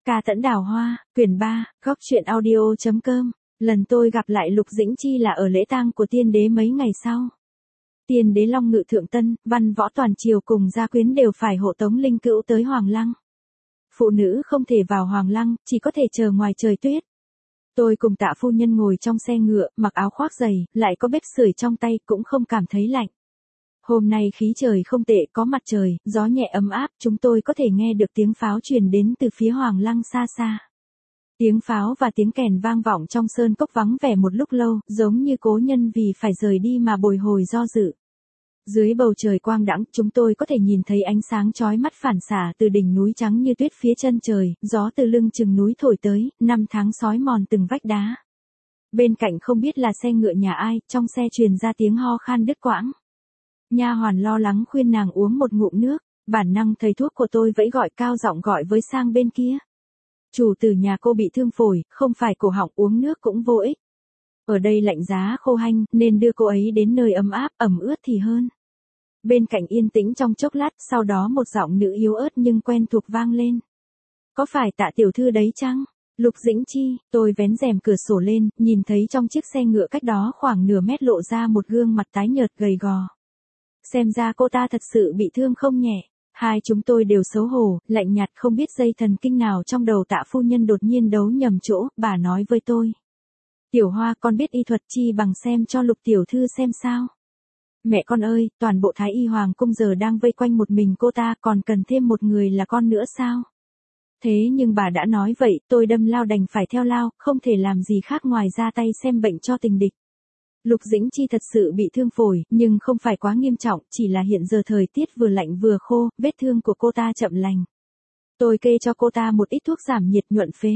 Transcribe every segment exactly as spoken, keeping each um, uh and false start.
Ca Tẫn Đào Hoa, quyển ba, góc truyện audio chấm com. Lần tôi gặp lại Lục Dĩnh Chi là ở lễ tang của tiên đế mấy ngày sau. Tiên đế Long Ngự Thượng Tân, văn võ toàn triều cùng gia quyến đều phải hộ tống linh cữu tới Hoàng Lăng. Phụ nữ không thể vào Hoàng Lăng, chỉ có thể chờ ngoài trời tuyết. Tôi cùng Tạ phu nhân ngồi trong xe ngựa, mặc áo khoác dày, lại có bếp sưởi trong tay, cũng không cảm thấy lạnh. Hôm nay khí trời không tệ, có mặt trời, gió nhẹ ấm áp, chúng tôi có thể nghe được tiếng pháo truyền đến từ phía Hoàng Lăng xa xa. Tiếng pháo và tiếng kèn vang vọng trong sơn cốc vắng vẻ một lúc lâu, giống như cố nhân vì phải rời đi mà bồi hồi do dự. Dưới bầu trời quang đãng, chúng tôi có thể nhìn thấy ánh sáng chói mắt phản xạ từ đỉnh núi trắng như tuyết phía chân trời, gió từ lưng chừng núi thổi tới, năm tháng sói mòn từng vách đá. Bên cạnh không biết là xe ngựa nhà ai, trong xe truyền ra tiếng ho khan đứt quãng. Nha hoàn lo lắng khuyên nàng uống một ngụm nước, bản năng thầy thuốc của tôi vẫy gọi cao giọng gọi với sang bên kia. Chủ tử nhà cô bị thương phổi, không phải cổ họng, uống nước cũng vô ích. Ở đây lạnh giá khô hanh, nên đưa cô ấy đến nơi ấm áp, ẩm ướt thì hơn. Bên cạnh yên tĩnh trong chốc lát, sau đó một giọng nữ yếu ớt nhưng quen thuộc vang lên. Có phải Tạ tiểu thư đấy chăng? Lục Dĩnh Chi. Tôi vén rèm cửa sổ lên, nhìn thấy trong chiếc xe ngựa cách đó khoảng nửa mét lộ ra một gương mặt tái nhợt gầy gò. Xem ra cô ta thật sự bị thương không nhẹ. Hai chúng tôi đều xấu hổ, lạnh nhạt, không biết dây thần kinh nào trong đầu Tạ phu nhân đột nhiên đấu nhầm chỗ, bà nói với tôi. Tiểu Hoa, con biết y thuật, chi bằng xem cho Lục tiểu thư xem sao. Mẹ con ơi, toàn bộ Thái Y Hoàng cung giờ đang vây quanh một mình cô ta, còn cần thêm một người là con nữa sao? Thế nhưng bà đã nói vậy, tôi đâm lao đành phải theo lao, không thể làm gì khác ngoài ra tay xem bệnh cho tình địch. Lục Dĩnh Chi thật sự bị thương phổi, nhưng không phải quá nghiêm trọng, chỉ là hiện giờ thời tiết vừa lạnh vừa khô, vết thương của cô ta chậm lành. Tôi kê cho cô ta một ít thuốc giảm nhiệt nhuận phế.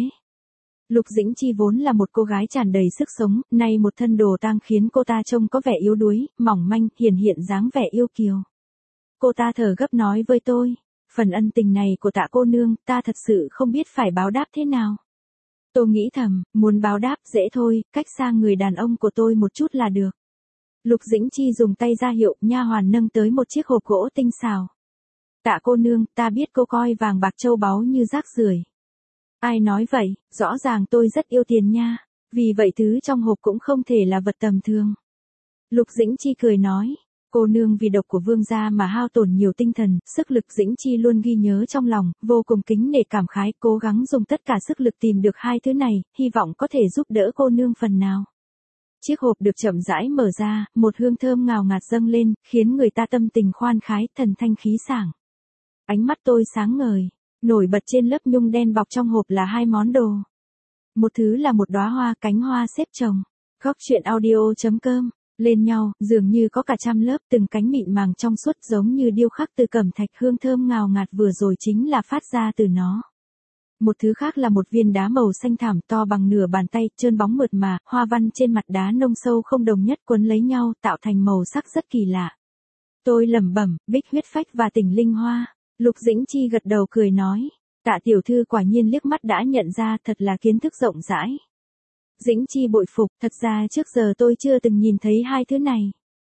Lục Dĩnh Chi vốn là một cô gái tràn đầy sức sống, nay một thân đồ tang khiến cô ta trông có vẻ yếu đuối, mỏng manh, hiển hiện dáng vẻ yêu kiều. Cô ta thở gấp nói với tôi, phần ân tình này của Tạ cô nương, ta thật sự không biết phải báo đáp thế nào. Tôi nghĩ thầm, muốn báo đáp dễ thôi, cách xa người đàn ông của tôi một chút là được. Lục Dĩnh Chi dùng tay ra hiệu, nha hoàn nâng tới một chiếc hộp gỗ tinh xảo. Tạ cô nương, ta biết cô coi vàng bạc châu báu như rác rưởi. Ai nói vậy, rõ ràng tôi rất yêu tiền nha, vì vậy thứ trong hộp cũng không thể là vật tầm thường. Lục Dĩnh Chi cười nói, cô nương vì độc của vương gia mà hao tổn nhiều tinh thần, sức lực Dĩnh Chi luôn ghi nhớ trong lòng, vô cùng kính nể cảm khái, cố gắng dùng tất cả sức lực tìm được hai thứ này, hy vọng có thể giúp đỡ cô nương phần nào. Chiếc hộp được chậm rãi mở ra, một hương thơm ngào ngạt dâng lên, khiến người ta tâm tình khoan khái, thần thanh khí sảng. Ánh mắt tôi sáng ngời, nổi bật trên lớp nhung đen bọc trong hộp là hai món đồ. Một thứ là một đóa hoa, cánh hoa xếp chồng. Góc truyện audio chấm com. Lên nhau, dường như có cả trăm lớp, từng cánh mịn màng trong suốt giống như điêu khắc từ cẩm thạch, hương thơm ngào ngạt vừa rồi chính là phát ra từ nó. Một thứ khác là một viên đá màu xanh thẳm to bằng nửa bàn tay, trơn bóng mượt mà, hoa văn trên mặt đá nông sâu không đồng nhất quấn lấy nhau, tạo thành màu sắc rất kỳ lạ. Tôi lẩm bẩm, bích huyết phách và tình linh hoa. Lục Dĩnh Chi gật đầu cười nói, Tạ tiểu thư quả nhiên liếc mắt đã nhận ra, thật là kiến thức rộng rãi. Dĩnh Chi bội phục, thật ra trước giờ tôi chưa từng nhìn thấy hai thứ này.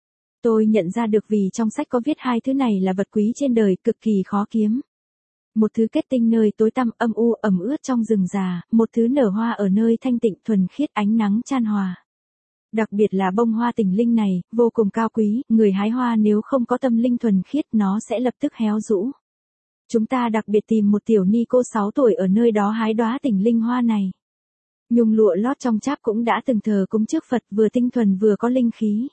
Tôi nhận ra được vì trong sách có viết hai thứ này là vật quý trên đời, cực kỳ khó kiếm. Một thứ kết tinh nơi tối tăm âm u ẩm ướt trong rừng già, một thứ nở hoa ở nơi thanh tịnh thuần khiết ánh nắng chan hòa. Đặc biệt là bông hoa tình linh này, vô cùng cao quý, người hái hoa nếu không có tâm linh thuần khiết nó sẽ lập tức héo rũ. Chúng ta đặc biệt tìm một tiểu ni cô sáu tuổi ở nơi đó hái đóa tình linh hoa này. Nhung lụa lót trong cháp cũng đã từng thờ cúng trước Phật, vừa tinh thuần vừa có linh khí.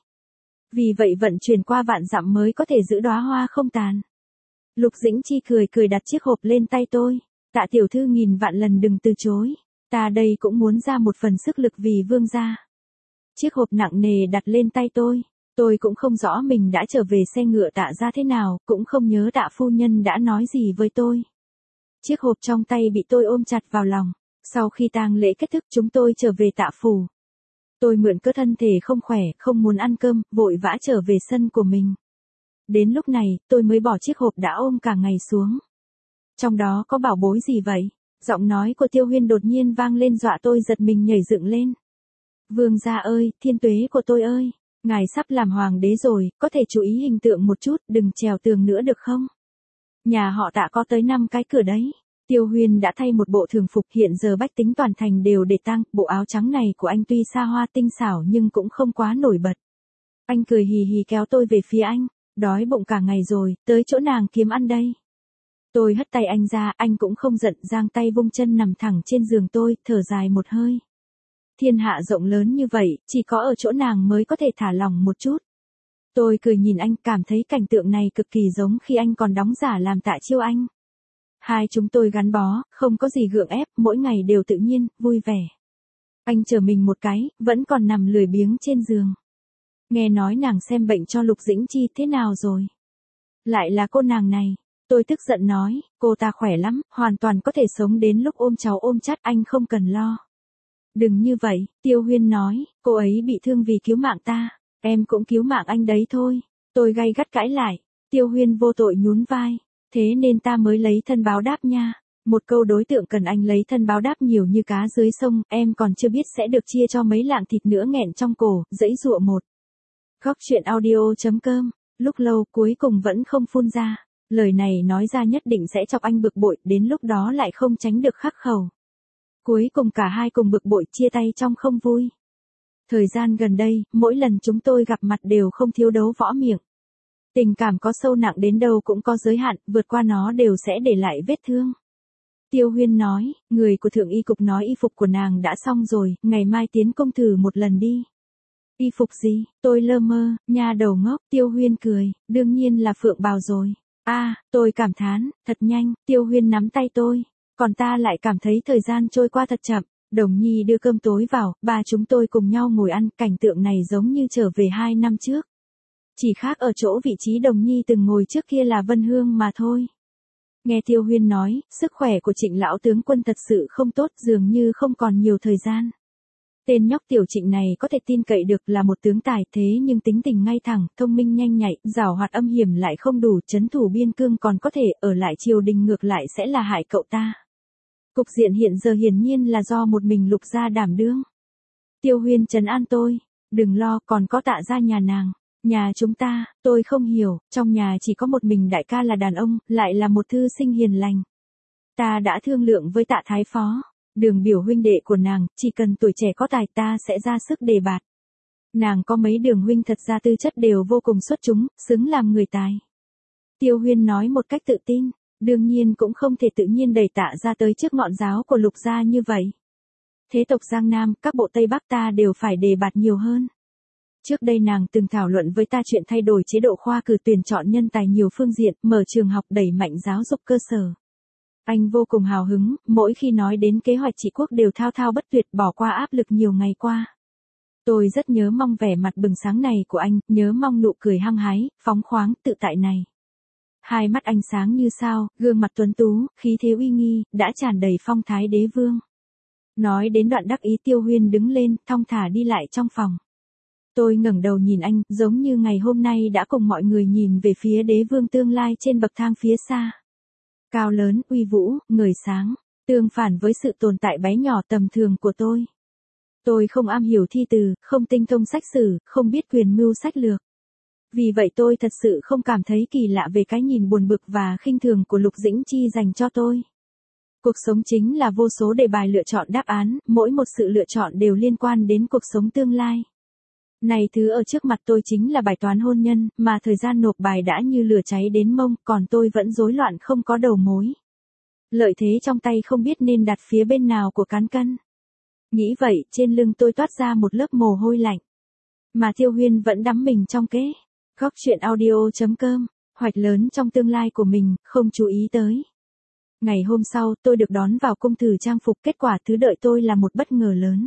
Vì vậy vận chuyển qua vạn dặm mới có thể giữ đóa hoa không tàn. Lục Dĩnh Chi cười cười đặt chiếc hộp lên tay tôi. Tạ tiểu thư nghìn vạn lần đừng từ chối. Ta đây cũng muốn ra một phần sức lực vì vương gia. Chiếc hộp nặng nề đặt lên tay tôi. Tôi cũng không rõ mình đã trở về xe ngựa Tạ ra thế nào, cũng không nhớ Tạ phu nhân đã nói gì với tôi. Chiếc hộp trong tay bị tôi ôm chặt vào lòng. Sau khi tang lễ kết thúc chúng tôi trở về Tạ phủ. Tôi mượn cớ thân thể không khỏe, không muốn ăn cơm, vội vã trở về sân của mình. Đến lúc này, tôi mới bỏ chiếc hộp đã ôm cả ngày xuống. Trong đó có bảo bối gì vậy? Giọng nói của Tiêu Huyên đột nhiên vang lên dọa tôi giật mình nhảy dựng lên. Vương gia ơi, thiên tuế của tôi ơi, ngài sắp làm hoàng đế rồi, có thể chú ý hình tượng một chút, đừng trèo tường nữa được không? Nhà họ Tạ có tới năm cái cửa đấy. Tiêu Huyên đã thay một bộ thường phục, hiện giờ bách tính toàn thành đều để tang, bộ áo trắng này của anh tuy xa hoa tinh xảo nhưng cũng không quá nổi bật. Anh cười hì hì kéo tôi về phía anh, đói bụng cả ngày rồi, tới chỗ nàng kiếm ăn đây. Tôi hất tay anh ra, anh cũng không giận, giang tay vung chân nằm thẳng trên giường tôi, thở dài một hơi. Thiên hạ rộng lớn như vậy, chỉ có ở chỗ nàng mới có thể thả lỏng một chút. Tôi cười nhìn anh, cảm thấy cảnh tượng này cực kỳ giống khi anh còn đóng giả làm Tạ Chiêu Anh. Hai chúng tôi gắn bó, không có gì gượng ép, mỗi ngày đều tự nhiên, vui vẻ. Anh chờ mình một cái, vẫn còn nằm lười biếng trên giường. Nghe nói nàng xem bệnh cho Lục Dĩnh Chi, thế nào rồi? Lại là cô nàng này. Tôi tức giận nói, cô ta khỏe lắm, hoàn toàn có thể sống đến lúc ôm cháu ôm chắt, anh không cần lo. Đừng như vậy, Tiêu Huyên nói, cô ấy bị thương vì cứu mạng ta, em cũng cứu mạng anh đấy thôi. Tôi gay gắt cãi lại, Tiêu Huyên vô tội nhún vai, thế nên ta mới lấy thân báo đáp nha. Một câu đối tượng cần anh lấy thân báo đáp nhiều như cá dưới sông, em còn chưa biết sẽ được chia cho mấy lạng thịt nữa nghẹn trong cổ, dãy dụa một. Góc truyện audio chấm com, lúc lâu cuối cùng vẫn không phun ra. Lời này nói ra nhất định sẽ chọc anh bực bội, đến lúc đó lại không tránh được khắc khẩu. Cuối cùng cả hai cùng bực bội chia tay trong không vui. Thời gian gần đây, mỗi lần chúng tôi gặp mặt đều không thiếu đấu võ miệng. Tình cảm có sâu nặng đến đâu cũng có giới hạn, vượt qua nó đều sẽ để lại vết thương. Tiêu Huyên nói, người của Thượng Y Cục nói y phục của nàng đã xong rồi, ngày mai tiến công thử một lần đi. Y phục gì? Tôi lơ mơ, nha đầu ngốc. Tiêu Huyên cười, đương nhiên là phượng bào rồi. A, à, tôi cảm thán, thật nhanh. Tiêu Huyên nắm tay tôi, còn ta lại cảm thấy thời gian trôi qua thật chậm. Đồng Nhi đưa cơm tối vào, ba chúng tôi cùng nhau ngồi ăn, cảnh tượng này giống như trở về hai năm trước. Chỉ khác ở chỗ vị trí Đồng Nhi từng ngồi trước kia là Vân Hương mà thôi. Nghe Tiêu Huyên nói, sức khỏe của Trịnh lão tướng quân thật sự không tốt, dường như không còn nhiều thời gian. Tên nhóc Tiểu Trịnh này có thể tin cậy được, là một tướng tài, thế nhưng tính tình ngay thẳng, thông minh nhanh nhạy, giảo hoạt âm hiểm lại không đủ, trấn thủ biên cương còn có thể, ở lại triều đình ngược lại sẽ là hại cậu ta. Cục diện hiện giờ hiển nhiên là do một mình Lục gia đảm đương. Tiêu Huyên trấn an tôi, đừng lo, còn có Tạ gia nhà nàng. Nhà chúng ta, tôi không hiểu, trong nhà chỉ có một mình đại ca là đàn ông, lại là một thư sinh hiền lành. Ta đã thương lượng với Tạ thái phó, Đường biểu huynh đệ của nàng, chỉ cần tuổi trẻ có tài ta sẽ ra sức đề bạt. Nàng có mấy Đường huynh thật ra tư chất đều vô cùng xuất chúng, xứng làm người tài. Tiêu Huyên nói một cách tự tin, đương nhiên cũng không thể tự nhiên đẩy Tạ ra tới trước ngọn giáo của Lục gia như vậy. Thế tộc Giang Nam, các bộ Tây Bắc ta đều phải đề bạt nhiều hơn. Trước đây nàng từng thảo luận với ta chuyện thay đổi chế độ khoa cử tuyển chọn nhân tài nhiều phương diện, mở trường học đẩy mạnh giáo dục cơ sở. Anh vô cùng hào hứng, mỗi khi nói đến kế hoạch trị quốc đều thao thao bất tuyệt, bỏ qua áp lực nhiều ngày qua. Tôi rất nhớ mong vẻ mặt bừng sáng này của anh, nhớ mong nụ cười hăng hái, phóng khoáng, tự tại này. Hai mắt anh sáng như sao, gương mặt tuấn tú, khí thế uy nghi, đã tràn đầy phong thái đế vương. Nói đến đoạn đắc ý, Tiêu Huyên đứng lên, thong thả đi lại trong phòng. Tôi ngẩng đầu nhìn anh, giống như ngày hôm nay đã cùng mọi người nhìn về phía đế vương tương lai trên bậc thang phía xa. Cao lớn, uy vũ, người sáng, tương phản với sự tồn tại bé nhỏ tầm thường của tôi. Tôi không am hiểu thi từ, không tinh thông sách sử, không biết quyền mưu sách lược. Vì vậy tôi thật sự không cảm thấy kỳ lạ về cái nhìn buồn bực và khinh thường của Lục Dĩnh Chi dành cho tôi. Cuộc sống chính là vô số đề bài lựa chọn đáp án, mỗi một sự lựa chọn đều liên quan đến cuộc sống tương lai. Này thứ ở trước mặt tôi chính là bài toán hôn nhân, mà thời gian nộp bài đã như lửa cháy đến mông, còn tôi vẫn rối loạn không có đầu mối. Lợi thế trong tay không biết nên đặt phía bên nào của cán cân. Nghĩ vậy, trên lưng tôi toát ra một lớp mồ hôi lạnh. Mà Tiêu Huyên vẫn đắm mình trong kế. Góc truyện audio chấm com, hoạch lớn trong tương lai của mình, không chú ý tới. Ngày hôm sau, tôi được đón vào cung thử trang phục, kết quả thứ đợi tôi là một bất ngờ lớn.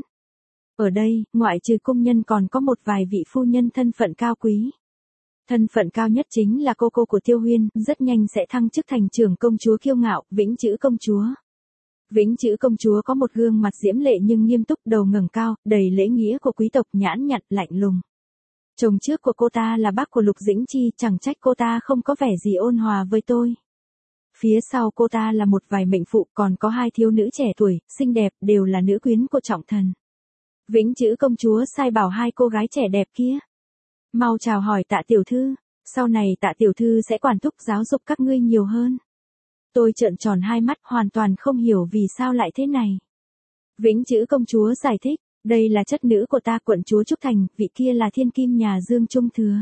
Ở đây, ngoại trừ cung nhân còn có một vài vị phu nhân thân phận cao quý. Thân phận cao nhất chính là cô cô của Tiêu Huyên, rất nhanh sẽ thăng chức thành trưởng công chúa kiêu ngạo, Vĩnh Chữ công chúa. Vĩnh Chữ công chúa có một gương mặt diễm lệ nhưng nghiêm túc, đầu ngẩng cao, đầy lễ nghĩa của quý tộc, nhãn nhặn, lạnh lùng. Chồng trước của cô ta là bác của Lục Dĩnh Chi, chẳng trách cô ta không có vẻ gì ôn hòa với tôi. Phía sau cô ta là một vài mệnh phụ, còn có hai thiếu nữ trẻ tuổi, xinh đẹp, đều là nữ quyến của trọng thần. Vĩnh Chữ công chúa sai bảo hai cô gái trẻ đẹp kia, mau chào hỏi Tạ tiểu thư, sau này Tạ tiểu thư sẽ quản thúc giáo dục các ngươi nhiều hơn. Tôi trợn tròn hai mắt hoàn toàn không hiểu vì sao lại thế này. Vĩnh Chữ công chúa giải thích, đây là chất nữ của ta quận chúa Trúc Thành, vị kia là thiên kim nhà Dương Trung Thừa.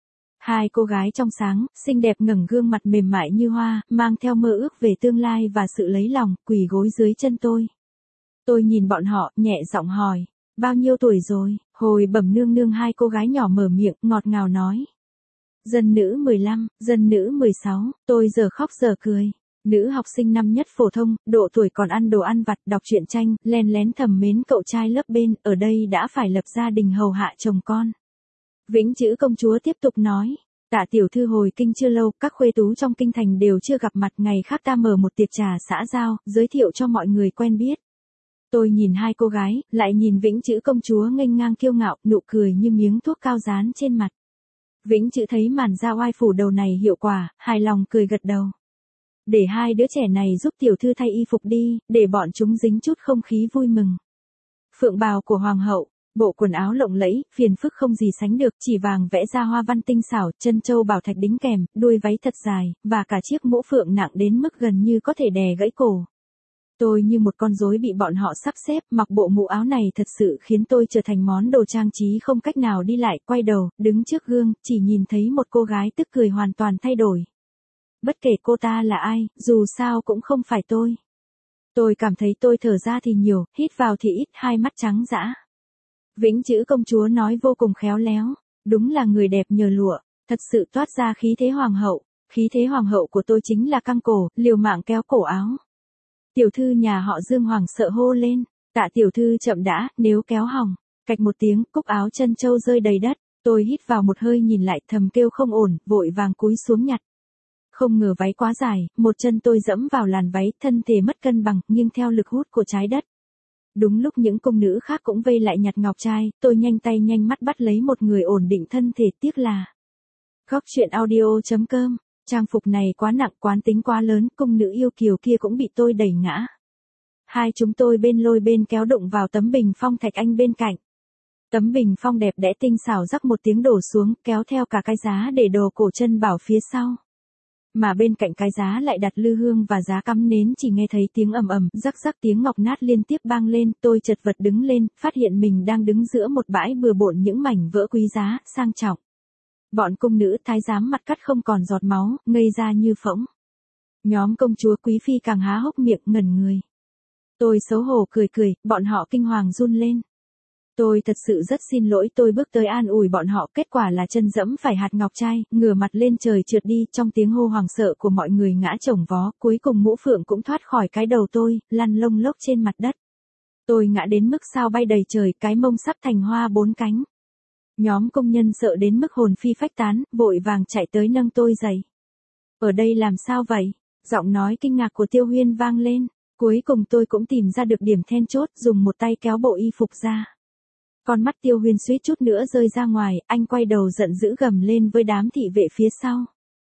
Hai cô gái trong sáng, xinh đẹp ngẩng gương mặt mềm mại như hoa, mang theo mơ ước về tương lai và sự lấy lòng, quỳ gối dưới chân tôi. Tôi nhìn bọn họ, nhẹ giọng hỏi, bao nhiêu tuổi rồi? Hồi bẩm nương nương hai cô gái nhỏ mở miệng, ngọt ngào nói. Dân nữ mười lăm, dân nữ mười sáu, tôi giờ khóc giờ cười. Nữ học sinh năm nhất phổ thông, độ tuổi còn ăn đồ ăn vặt, đọc truyện tranh, len lén thầm mến cậu trai lớp bên, ở đây đã phải lập gia đình hầu hạ chồng con. Vĩnh Chữ công chúa tiếp tục nói, Tạ tiểu thư hồi kinh chưa lâu, các khuê tú trong kinh thành đều chưa gặp mặt, ngày khác ta mở một tiệc trà xã giao, giới thiệu cho mọi người quen biết. Tôi nhìn hai cô gái, lại nhìn Vĩnh Chữ công chúa nghênh ngang kiêu ngạo, nụ cười như miếng thuốc cao dán trên mặt. Vĩnh Chữ thấy màn ra oai phủ đầu này hiệu quả, hài lòng cười gật đầu. Để hai đứa trẻ này giúp tiểu thư thay y phục đi, để bọn chúng dính chút không khí vui mừng. Phượng bào của hoàng hậu, bộ quần áo lộng lẫy, phiền phức không gì sánh được, chỉ vàng vẽ ra hoa văn tinh xảo, chân châu bảo thạch đính kèm, đuôi váy thật dài, và cả chiếc mũ phượng nặng đến mức gần như có thể đè gãy cổ. Tôi như một con rối bị bọn họ sắp xếp, mặc bộ mũ áo này thật sự khiến tôi trở thành món đồ trang trí không cách nào đi lại, quay đầu, đứng trước gương, chỉ nhìn thấy một cô gái tức cười hoàn toàn thay đổi. Bất kể cô ta là ai, dù sao cũng không phải tôi. Tôi cảm thấy tôi thở ra thì nhiều, hít vào thì ít, hai mắt trắng dã. Vĩnh Chữ công chúa nói vô cùng khéo léo, đúng là người đẹp nhờ lụa, thật sự toát ra khí thế hoàng hậu, khí thế hoàng hậu của tôi chính là căng cổ, liều mạng kéo cổ áo. Tiểu thư nhà họ Dương hoàng sợ hô lên, Tạ tiểu thư chậm đã, nếu kéo hỏng, cạch một tiếng, cúc áo chân châu rơi đầy đất, tôi hít vào một hơi nhìn lại thầm kêu không ổn, vội vàng cúi xuống nhặt. Không ngờ váy quá dài, một chân tôi dẫm vào làn váy, thân thể mất cân bằng, nhưng theo lực hút của trái đất. Đúng lúc những cung nữ khác cũng vây lại nhặt ngọc trai, tôi nhanh tay nhanh mắt bắt lấy một người ổn định thân thể, tiếc là. Góc truyện audio chấm com, trang phục này quá nặng, quán tính quá lớn, cung nữ yêu kiều kia cũng bị tôi đẩy ngã. Hai chúng tôi bên lôi bên kéo đụng vào tấm bình phong thạch anh bên cạnh. Tấm bình phong đẹp đẽ tinh xảo rắc một tiếng đổ xuống, kéo theo cả cái giá để đồ cổ chân bảo phía sau. Mà bên cạnh cái giá lại đặt lư hương và giá cắm nến, chỉ nghe thấy tiếng ầm ầm, rắc rắc tiếng ngọc nát liên tiếp bang lên, tôi chật vật đứng lên, phát hiện mình đang đứng giữa một bãi bừa bộn những mảnh vỡ quý giá, sang trọng. Bọn cung nữ thái giám mặt cắt không còn giọt máu, ngây ra như phỗng. Nhóm công chúa quý phi càng há hốc miệng ngẩn người. Tôi xấu hổ cười cười, bọn họ kinh hoàng run lên. Tôi thật sự rất xin lỗi, tôi bước tới an ủi bọn họ, kết quả là chân dẫm phải hạt ngọc trai, ngửa mặt lên trời trượt đi, trong tiếng hô hoảng sợ của mọi người ngã chồng vó, cuối cùng mũ phượng cũng thoát khỏi cái đầu tôi, lăn lông lốc trên mặt đất. Tôi ngã đến mức sao bay đầy trời, cái mông sắp thành hoa bốn cánh. Nhóm công nhân sợ đến mức hồn phi phách tán, vội vàng chạy tới nâng tôi dậy. Ở đây làm sao vậy? Giọng nói kinh ngạc của Tiêu Huyên vang lên. Cuối cùng tôi cũng tìm ra được điểm then chốt, dùng một tay kéo bộ y phục ra. Con mắt Tiêu Huyên suýt chút nữa rơi ra ngoài, anh quay đầu giận dữ gầm lên với đám thị vệ phía sau.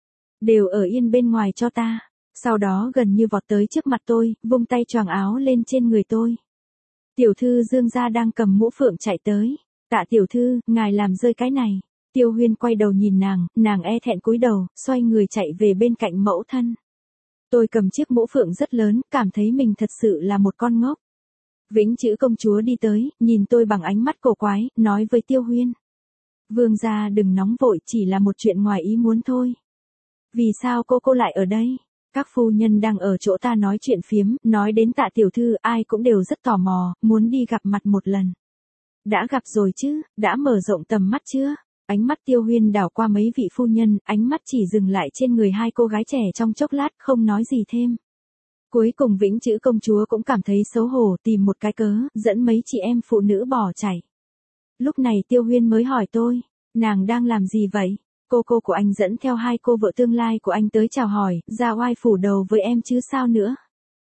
Đều ở yên bên ngoài cho ta. Sau đó gần như vọt tới trước mặt tôi, vung tay choàng áo lên trên người tôi. Tiểu thư Dương gia đang cầm mũ phượng chạy tới. Tạ tiểu thư, ngài làm rơi cái này. Tiêu Huyên quay đầu nhìn nàng, nàng e thẹn cúi đầu, xoay người chạy về bên cạnh mẫu thân. Tôi cầm chiếc mũ phượng rất lớn, cảm thấy mình thật sự là một con ngốc. Vĩnh Chữ công chúa đi tới, nhìn tôi bằng ánh mắt cổ quái, nói với Tiêu Huyên. Vương gia đừng nóng vội, chỉ là một chuyện ngoài ý muốn thôi. Vì sao cô cô lại ở đây? Các phu nhân đang ở chỗ ta nói chuyện phiếm, nói đến Tạ tiểu thư, ai cũng đều rất tò mò, muốn đi gặp mặt một lần. Đã gặp rồi chứ, đã mở rộng tầm mắt chưa? Ánh mắt Tiêu Huyên đảo qua mấy vị phu nhân, ánh mắt chỉ dừng lại trên người hai cô gái trẻ trong chốc lát, không nói gì thêm. Cuối cùng Vĩnh Chữ công chúa cũng cảm thấy xấu hổ, tìm một cái cớ, dẫn mấy chị em phụ nữ bỏ chạy. Lúc này Tiêu Huyên mới hỏi tôi, nàng đang làm gì vậy? Cô cô của anh dẫn theo hai cô vợ tương lai của anh tới chào hỏi, ra oai phủ đầu với em chứ sao nữa?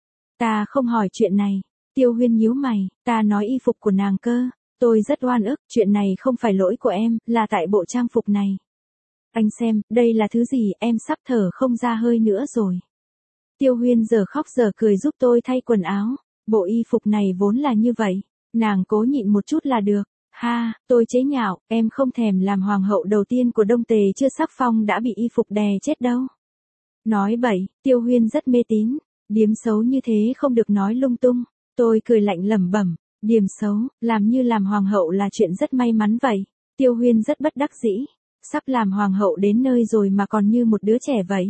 Ta không hỏi chuyện này. Tiêu Huyên nhíu mày, ta nói y phục của nàng cơ. Tôi rất oan ức, chuyện này không phải lỗi của em, là tại bộ trang phục này. Anh xem, đây là thứ gì, em sắp thở không ra hơi nữa rồi. Tiêu Huyên giờ khóc giờ cười giúp tôi thay quần áo. Bộ y phục này vốn là như vậy. Nàng cố nhịn một chút là được. Ha, tôi chế nhạo, em không thèm làm hoàng hậu đầu tiên của Đông Tề chưa sắc phong đã bị y phục đè chết đâu. Nói bậy, Tiêu Huyên rất mê tín. Điếm xấu như thế không được nói lung tung. Tôi cười lạnh lẩm bẩm, điềm xấu, làm như làm hoàng hậu là chuyện rất may mắn vậy. Tiêu Huyên rất bất đắc dĩ. Sắp làm hoàng hậu đến nơi rồi mà còn như một đứa trẻ vậy.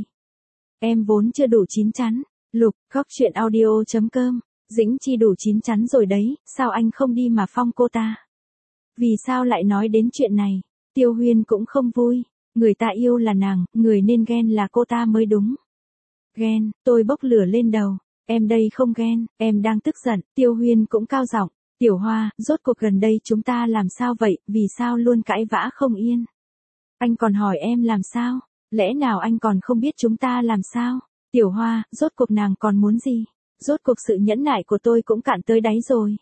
Em vốn chưa đủ chín chắn. Lục, góc chuyện audio chấm com. Dĩnh Chi đủ chín chắn rồi đấy, sao anh không đi mà phong cô ta? Vì sao lại nói đến chuyện này? Tiêu Huyên cũng không vui. Người ta yêu là nàng, người nên ghen là cô ta mới đúng. Ghen, tôi bốc lửa lên đầu. Em đây không ghen, em đang tức giận. Tiêu Huyên cũng cao giọng. Tiểu Hoa, rốt cuộc gần đây chúng ta làm sao vậy, vì sao luôn cãi vã không yên? Anh còn hỏi em làm sao? Lẽ nào anh còn không biết chúng ta làm sao? Tiểu Hoa, rốt cuộc nàng còn muốn gì? Rốt cuộc sự nhẫn nại của tôi cũng cạn tới đáy rồi.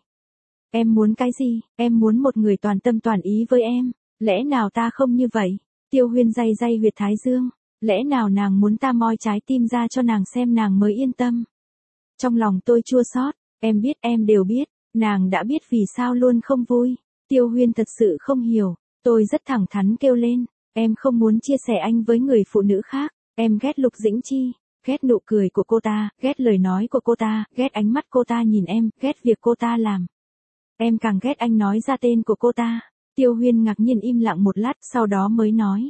Em muốn cái gì? Em muốn một người toàn tâm toàn ý với em. Lẽ nào ta không như vậy? Tiêu Huyên day day huyệt thái dương. Lẽ nào nàng muốn ta moi trái tim ra cho nàng xem nàng mới yên tâm? Trong lòng tôi chua xót. Em biết, em đều biết. Nàng đã biết vì sao luôn không vui. Tiêu Huyên thật sự không hiểu. Tôi rất thẳng thắn kêu lên. Em không muốn chia sẻ anh với người phụ nữ khác. Em ghét Lục Dĩnh Chi. Ghét nụ cười của cô ta, ghét lời nói của cô ta, ghét ánh mắt cô ta nhìn em, ghét việc cô ta làm. Em càng ghét anh nói ra tên của cô ta. Tiêu Huyên ngạc nhiên im lặng một lát, sau đó mới nói.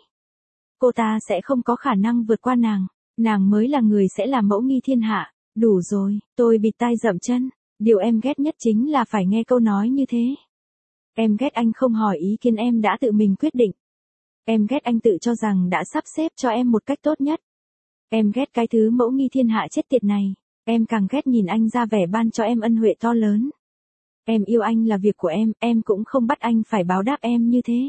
Cô ta sẽ không có khả năng vượt qua nàng. Nàng mới là người sẽ làm mẫu nghi thiên hạ. Đủ rồi, tôi bịt tai dậm chân. Điều em ghét nhất chính là phải nghe câu nói như thế. Em ghét anh không hỏi ý kiến em đã tự mình quyết định. Em ghét anh tự cho rằng đã sắp xếp cho em một cách tốt nhất. Em ghét cái thứ mẫu nghi thiên hạ chết tiệt này. Em càng ghét nhìn anh ra vẻ ban cho em ân huệ to lớn. Em yêu anh là việc của em, em cũng không bắt anh phải báo đáp em như thế.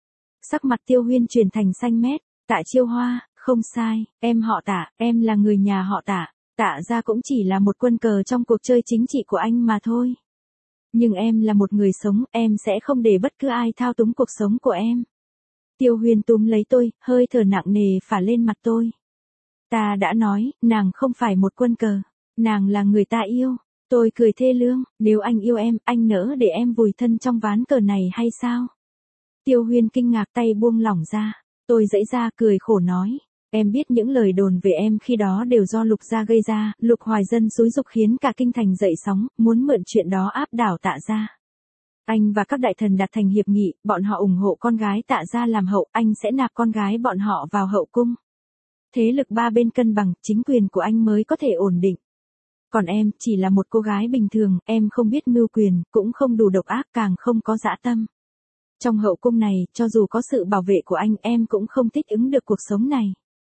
Sắc mặt Tiêu Huyên chuyển thành xanh mét. Tạ Chiêu Hoa, không sai, em họ Tạ, em là người nhà họ Tạ. Tạ gia cũng chỉ là một quân cờ trong cuộc chơi chính trị của anh mà thôi. Nhưng em là một người sống, em sẽ không để bất cứ ai thao túng cuộc sống của em. Tiêu Huyên túm lấy tôi, hơi thở nặng nề phả lên mặt tôi. Ta đã nói, nàng không phải một quân cờ. Nàng là người ta yêu. Tôi cười thê lương, nếu anh yêu em, anh nỡ để em vùi thân trong ván cờ này hay sao? Tiêu Huyên kinh ngạc tay buông lỏng ra. Tôi giãy ra cười khổ nói. Em biết những lời đồn về em khi đó đều do Lục gia gây ra, Lục Hoài Dân xúi giục khiến cả kinh thành dậy sóng, muốn mượn chuyện đó áp đảo Tạ gia. Anh và các đại thần đạt thành hiệp nghị, bọn họ ủng hộ con gái Tạ gia làm hậu, anh sẽ nạp con gái bọn họ vào hậu cung. Thế lực ba bên cân bằng, chính quyền của anh mới có thể ổn định. Còn em, chỉ là một cô gái bình thường, em không biết mưu quyền, cũng không đủ độc ác, càng không có dã tâm. Trong hậu cung này, cho dù có sự bảo vệ của anh, em cũng không thích ứng được cuộc sống này.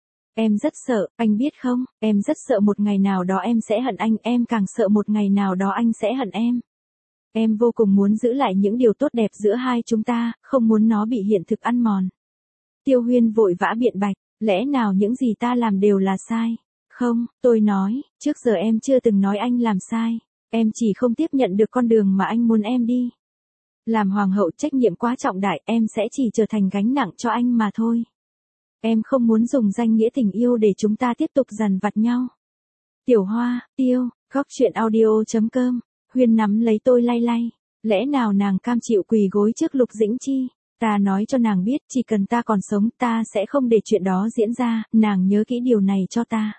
Em rất sợ, anh biết không, em rất sợ một ngày nào đó em sẽ hận anh, em càng sợ một ngày nào đó anh sẽ hận em. Em vô cùng muốn giữ lại những điều tốt đẹp giữa hai chúng ta, không muốn nó bị hiện thực ăn mòn. Tiêu Huyên vội vã biện bạch, lẽ nào những gì ta làm đều là sai? Không, tôi nói, trước giờ em chưa từng nói anh làm sai. Em chỉ không tiếp nhận được con đường mà anh muốn em đi. Làm hoàng hậu trách nhiệm quá trọng đại, em sẽ chỉ trở thành gánh nặng cho anh mà thôi. Em không muốn dùng danh nghĩa tình yêu để chúng ta tiếp tục dằn vặt nhau. Tiểu Hoa, Tiêu, góc chuyện audio chấm com. Huyên nắm lấy tôi lay lay. Lẽ nào nàng cam chịu quỳ gối trước Lục Dĩnh Chi? Ta nói cho nàng biết, chỉ cần ta còn sống, ta sẽ không để chuyện đó diễn ra, nàng nhớ kỹ điều này cho ta.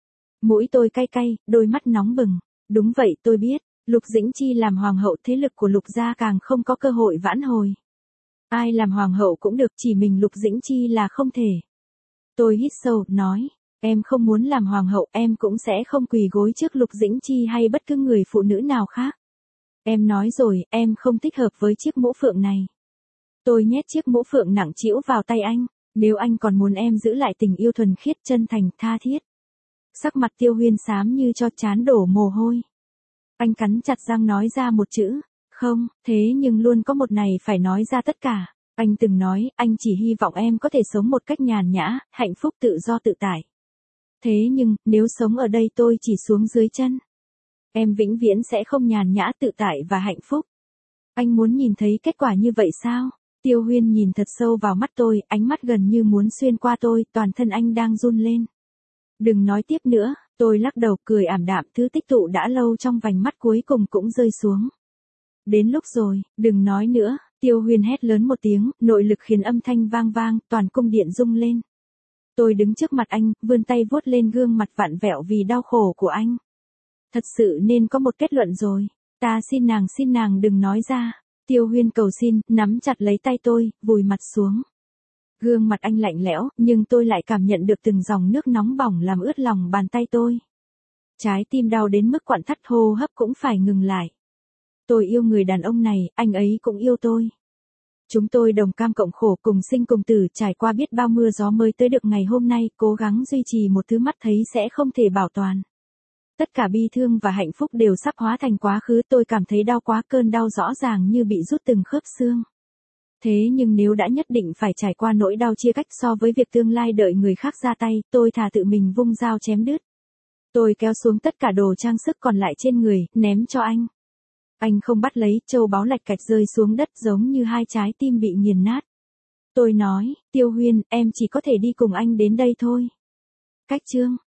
Mũi tôi cay cay, đôi mắt nóng bừng. Đúng vậy, tôi biết, Lục Dĩnh Chi làm hoàng hậu, thế lực của Lục gia càng không có cơ hội vãn hồi. Ai làm hoàng hậu cũng được, chỉ mình Lục Dĩnh Chi là không thể. Tôi hít sâu, nói, em không muốn làm hoàng hậu, em cũng sẽ không quỳ gối trước Lục Dĩnh Chi hay bất cứ người phụ nữ nào khác. Em nói rồi, em không thích hợp với chiếc mũ phượng này. Tôi nhét chiếc mũ phượng nặng trĩu vào tay anh. Nếu anh còn muốn em giữ lại tình yêu thuần khiết, chân thành, tha thiết. Sắc mặt Tiêu Huyên xám như cho trán đổ mồ hôi. Anh cắn chặt răng nói ra một chữ, không, thế nhưng luôn có một ngày phải nói ra tất cả. Anh từng nói, anh chỉ hy vọng em có thể sống một cách nhàn nhã, hạnh phúc tự do tự tại. Thế nhưng, nếu sống ở đây tôi chỉ xuống dưới chân. Em vĩnh viễn sẽ không nhàn nhã tự tại và hạnh phúc. Anh muốn nhìn thấy kết quả như vậy sao? Tiêu Huyên nhìn thật sâu vào mắt tôi, ánh mắt gần như muốn xuyên qua tôi, toàn thân anh đang run lên. Đừng nói tiếp nữa, tôi lắc đầu cười ảm đạm, thứ tích tụ đã lâu trong vành mắt cuối cùng cũng rơi xuống. Đến lúc rồi, đừng nói nữa, Tiêu Huyên hét lớn một tiếng, nội lực khiến âm thanh vang vang, toàn cung điện rung lên. Tôi đứng trước mặt anh, vươn tay vuốt lên gương mặt vặn vẹo vì đau khổ của anh. Thật sự nên có một kết luận rồi. Ta xin nàng xin nàng đừng nói ra. Tiêu Huyên cầu xin, nắm chặt lấy tay tôi, vùi mặt xuống. Gương mặt anh lạnh lẽo, nhưng tôi lại cảm nhận được từng dòng nước nóng bỏng làm ướt lòng bàn tay tôi. Trái tim đau đến mức quặn thắt, hô hấp cũng phải ngừng lại. Tôi yêu người đàn ông này, anh ấy cũng yêu tôi. Chúng tôi đồng cam cộng khổ, cùng sinh cùng tử, trải qua biết bao mưa gió mới tới được ngày hôm nay, cố gắng duy trì một thứ mắt thấy sẽ không thể bảo toàn. Tất cả bi thương và hạnh phúc đều sắp hóa thành quá khứ, tôi cảm thấy đau quá, cơn đau rõ ràng như bị rút từng khớp xương. Thế nhưng nếu đã nhất định phải trải qua nỗi đau chia cách so với việc tương lai đợi người khác ra tay, tôi thà tự mình vung dao chém đứt. Tôi kéo xuống tất cả đồ trang sức còn lại trên người, ném cho anh. Anh không bắt lấy, châu báu lạch cạch rơi xuống đất giống như hai trái tim bị nghiền nát. Tôi nói, Tiêu Huyên, em chỉ có thể đi cùng anh đến đây thôi. Cách chương